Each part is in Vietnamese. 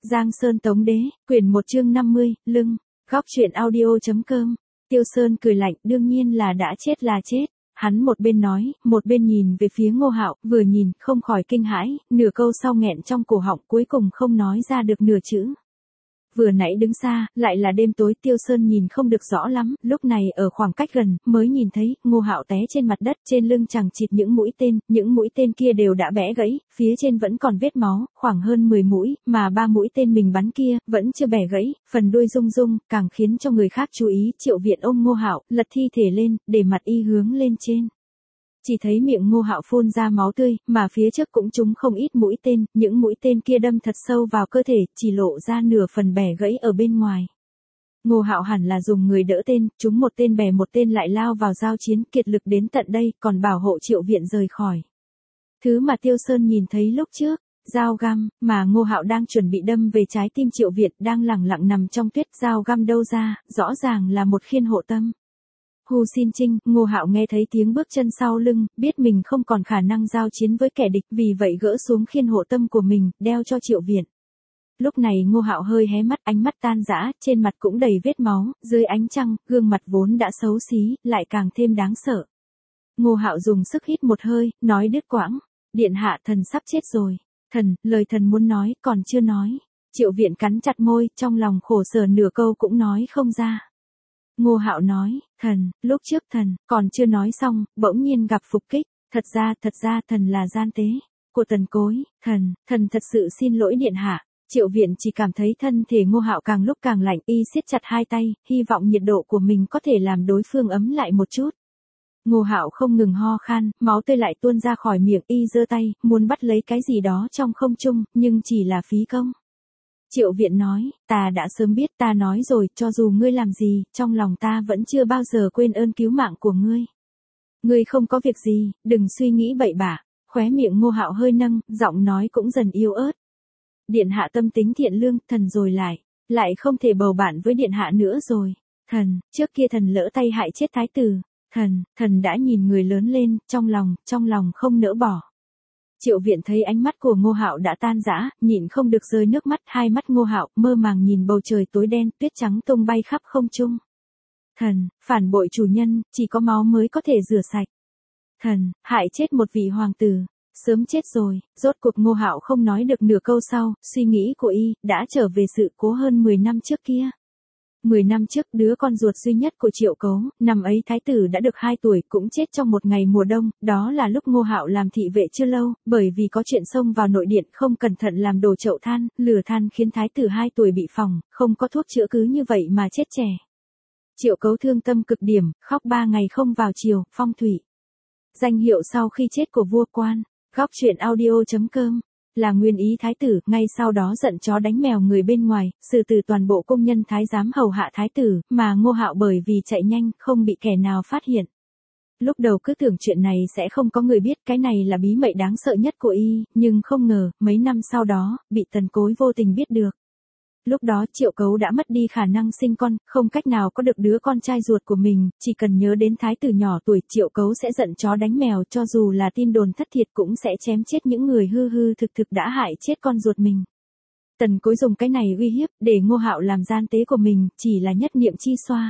Giang Sơn Tống Đế, quyển 1 chương 50, lưng. Góc truyện audio.com. Tiêu Sơn cười lạnh, đương nhiên là đã chết là chết. Hắn một bên nói, một bên nhìn về phía Ngô Hạo, vừa nhìn, không khỏi kinh hãi, nửa câu sau nghẹn trong cổ họng, cuối cùng không nói ra được nửa chữ. Vừa nãy đứng xa, lại là đêm tối, Tiêu Sơn nhìn không được rõ lắm, lúc này ở khoảng cách gần, mới nhìn thấy, Ngô Hạo té trên mặt đất, trên lưng chằng chịt những mũi tên kia đều đã bẽ gãy, phía trên vẫn còn vết máu, khoảng hơn 10 mũi, mà 3 mũi tên mình bắn kia, vẫn chưa bẻ gãy, phần đuôi rung rung, càng khiến cho người khác chú ý. Triệu Viện ôm Ngô Hạo, lật thi thể lên, để mặt y hướng lên trên. Chỉ thấy miệng Ngô Hạo phun ra máu tươi, mà phía trước cũng trúng không ít mũi tên, những mũi tên kia đâm thật sâu vào cơ thể, chỉ lộ ra nửa phần bẻ gãy ở bên ngoài. Ngô Hạo hẳn là dùng người đỡ tên, trúng một tên bẻ một tên lại lao vào giao chiến, kiệt lực đến tận đây, còn bảo hộ Triệu Viện rời khỏi. Thứ mà Tiêu Sơn nhìn thấy lúc trước, dao găm, mà Ngô Hạo đang chuẩn bị đâm về trái tim Triệu Viện, đang lẳng lặng nằm trong tuyết, dao găm đâu ra, rõ ràng là một khiên hộ tâm. Hù xin Trinh, Ngô Hạo nghe thấy tiếng bước chân sau lưng, biết mình không còn khả năng giao chiến với kẻ địch, vì vậy gỡ xuống khiên hộ tâm của mình, đeo cho Triệu Viện. Lúc này Ngô Hạo hơi hé mắt, ánh mắt tan rã, trên mặt cũng đầy vết máu, dưới ánh trăng, gương mặt vốn đã xấu xí, lại càng thêm đáng sợ. Ngô Hạo dùng sức hít một hơi, nói đứt quãng, điện hạ, thần sắp chết rồi. Thần, lời thần muốn nói, còn chưa nói. Triệu Viện cắn chặt môi, trong lòng khổ sở nửa câu cũng nói không ra. Ngô Hạo nói, thần, lúc trước thần, còn chưa nói xong, bỗng nhiên gặp phục kích, thật ra thần là gian tế của Tần Cối, thần thật sự xin lỗi điện hạ. Triệu Viện chỉ cảm thấy thân thể Ngô Hạo càng lúc càng lạnh, y siết chặt hai tay, hy vọng nhiệt độ của mình có thể làm đối phương ấm lại một chút. Ngô Hạo không ngừng ho khan, máu tươi lại tuôn ra khỏi miệng, y giơ tay, muốn bắt lấy cái gì đó trong không trung, nhưng chỉ là phí công. Triệu Viện nói, ta đã sớm biết, ta nói rồi, cho dù ngươi làm gì, trong lòng ta vẫn chưa bao giờ quên ơn cứu mạng của ngươi. Ngươi không có việc gì, đừng suy nghĩ bậy bạ. Khóe miệng Ngô Hạo hơi nâng, giọng nói cũng dần yếu ớt. Điện hạ tâm tính thiện lương, thần rồi lại không thể bầu bạn với điện hạ nữa rồi. Thần, trước kia thần lỡ tay hại chết thái tử. Thần đã nhìn người lớn lên, trong lòng không nỡ bỏ. Triệu Viện thấy ánh mắt của Ngô Hạo đã tan rã, nhịn không được rơi nước mắt, hai mắt Ngô Hạo mơ màng nhìn bầu trời tối đen, tuyết trắng tung bay khắp không trung. Thần, phản bội chủ nhân, chỉ có máu mới có thể rửa sạch. Thần, hại chết một vị hoàng tử, sớm chết rồi. Rốt cuộc Ngô Hạo không nói được nửa câu sau, suy nghĩ của y đã trở về sự cố hơn 10 năm trước kia. 10 năm trước, đứa con ruột duy nhất của Triệu Cấu, năm ấy thái tử đã được 2 tuổi, cũng chết trong một ngày mùa đông, đó là lúc Ngô Hạo làm thị vệ chưa lâu, bởi vì có chuyện xông vào nội điện, không cẩn thận làm đổ chậu than, lửa than khiến thái tử 2 tuổi bị phỏng, không có thuốc chữa, cứ như vậy mà chết trẻ. Triệu Cấu thương tâm cực điểm, khóc 3 ngày không vào chiều, phong thủy. Danh hiệu sau khi chết của vua Quan. Góc truyện audio.com. Là nguyên ý thái tử, ngay sau đó giận chó đánh mèo người bên ngoài, xử tử toàn bộ công nhân thái giám hầu hạ thái tử, mà Ngô Hạo bởi vì chạy nhanh, không bị kẻ nào phát hiện. Lúc đầu cứ tưởng chuyện này sẽ không có người biết, cái này là bí mật đáng sợ nhất của y, nhưng không ngờ, mấy năm sau đó, bị Tần Cối vô tình biết được. Lúc đó Triệu Cấu đã mất đi khả năng sinh con, không cách nào có được đứa con trai ruột của mình, chỉ cần nhớ đến thái tử nhỏ tuổi, Triệu Cấu sẽ giận chó đánh mèo, cho dù là tin đồn thất thiệt cũng sẽ chém chết những người hư hư thực thực đã hại chết con ruột mình. Tần Cối dùng cái này uy hiếp, để Ngô Hạo làm gian tế của mình, chỉ là nhất niệm chi xoa.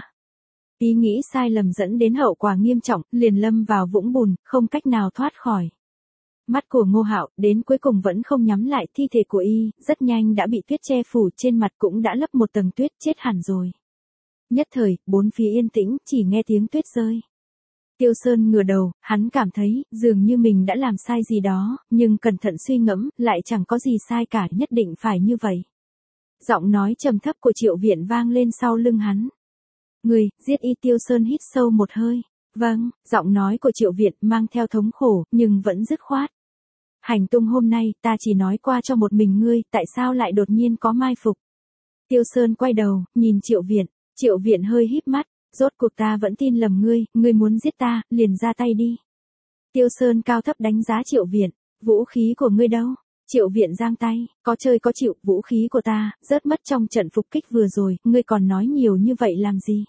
Ý nghĩ sai lầm dẫn đến hậu quả nghiêm trọng, liền lâm vào vũng bùn, không cách nào thoát khỏi. Mắt của Ngô Hạo, đến cuối cùng vẫn không nhắm lại, thi thể của y, rất nhanh đã bị tuyết che phủ, trên mặt cũng đã lấp một tầng tuyết, chết hẳn rồi. Nhất thời, bốn phía yên tĩnh, chỉ nghe tiếng tuyết rơi. Tiêu Sơn ngửa đầu, hắn cảm thấy, dường như mình đã làm sai gì đó, nhưng cẩn thận suy ngẫm, lại chẳng có gì sai cả, nhất định phải như vậy. Giọng nói trầm thấp của Triệu Viện vang lên sau lưng hắn. Người, giết y. Tiêu Sơn hít sâu một hơi. Vâng, giọng nói của Triệu Viện mang theo thống khổ, nhưng vẫn dứt khoát. Hành tung hôm nay, ta chỉ nói qua cho một mình ngươi, tại sao lại đột nhiên có mai phục? Tiêu Sơn quay đầu, nhìn Triệu Viện. Triệu Viện hơi híp mắt, rốt cuộc ta vẫn tin lầm ngươi muốn giết ta, liền ra tay đi. Tiêu Sơn cao thấp đánh giá Triệu Viện, vũ khí của ngươi đâu? Triệu Viện giang tay, có chơi có chịu, vũ khí của ta, rớt mất trong trận phục kích vừa rồi, ngươi còn nói nhiều như vậy làm gì?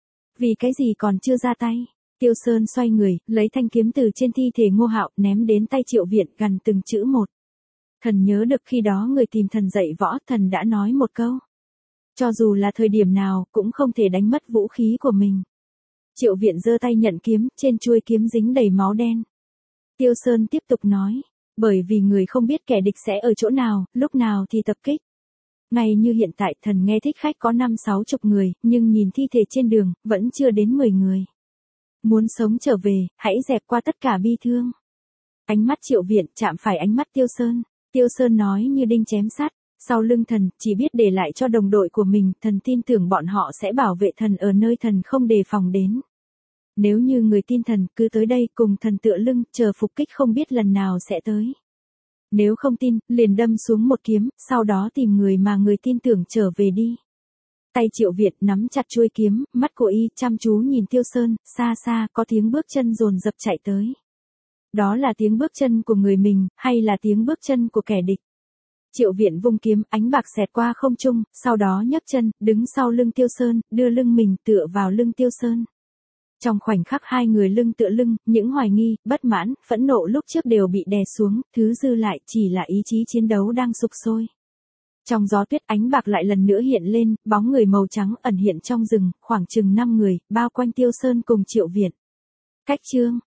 Vì cái gì còn chưa ra tay? Tiêu Sơn xoay người, lấy thanh kiếm từ trên thi thể Ngô Hạo, ném đến tay Triệu Viện, gần từng chữ một. Thần nhớ được khi đó người tìm thần dạy võ, thần đã nói một câu. Cho dù là thời điểm nào, cũng không thể đánh mất vũ khí của mình. Triệu Viện giơ tay nhận kiếm, trên chuôi kiếm dính đầy máu đen. Tiêu Sơn tiếp tục nói, bởi vì người không biết kẻ địch sẽ ở chỗ nào, lúc nào thì tập kích. Ngay như hiện tại thần nghe thích khách có 5-60 người, nhưng nhìn thi thể trên đường, vẫn chưa đến 10 người. Muốn sống trở về, hãy dẹp qua tất cả bi thương. Ánh mắt Triệu Viện chạm phải ánh mắt Tiêu Sơn. Tiêu Sơn nói như đinh chém sắt, sau lưng thần, chỉ biết để lại cho đồng đội của mình, thần tin tưởng bọn họ sẽ bảo vệ thần ở nơi thần không đề phòng đến. Nếu như người tin thần, cứ tới đây cùng thần tựa lưng, chờ phục kích không biết lần nào sẽ tới. Nếu không tin, liền đâm xuống một kiếm, sau đó tìm người mà người tin tưởng trở về đi. Tay Triệu Việt nắm chặt chuôi kiếm, mắt của y chăm chú nhìn Tiêu Sơn, xa xa có tiếng bước chân dồn dập chạy tới. Đó là tiếng bước chân của người mình, hay là tiếng bước chân của kẻ địch? Triệu Viện vung kiếm, ánh bạc xẹt qua không trung, sau đó nhấc chân, đứng sau lưng Tiêu Sơn, đưa lưng mình tựa vào lưng Tiêu Sơn. Trong khoảnh khắc hai người lưng tựa lưng, những hoài nghi, bất mãn, phẫn nộ lúc trước đều bị đè xuống, thứ dư lại chỉ là ý chí chiến đấu đang sục sôi. Trong gió tuyết ánh bạc lại lần nữa hiện lên, bóng người màu trắng ẩn hiện trong rừng, khoảng chừng 5 người, bao quanh Tiêu Sơn cùng Triệu Viện. Cách chương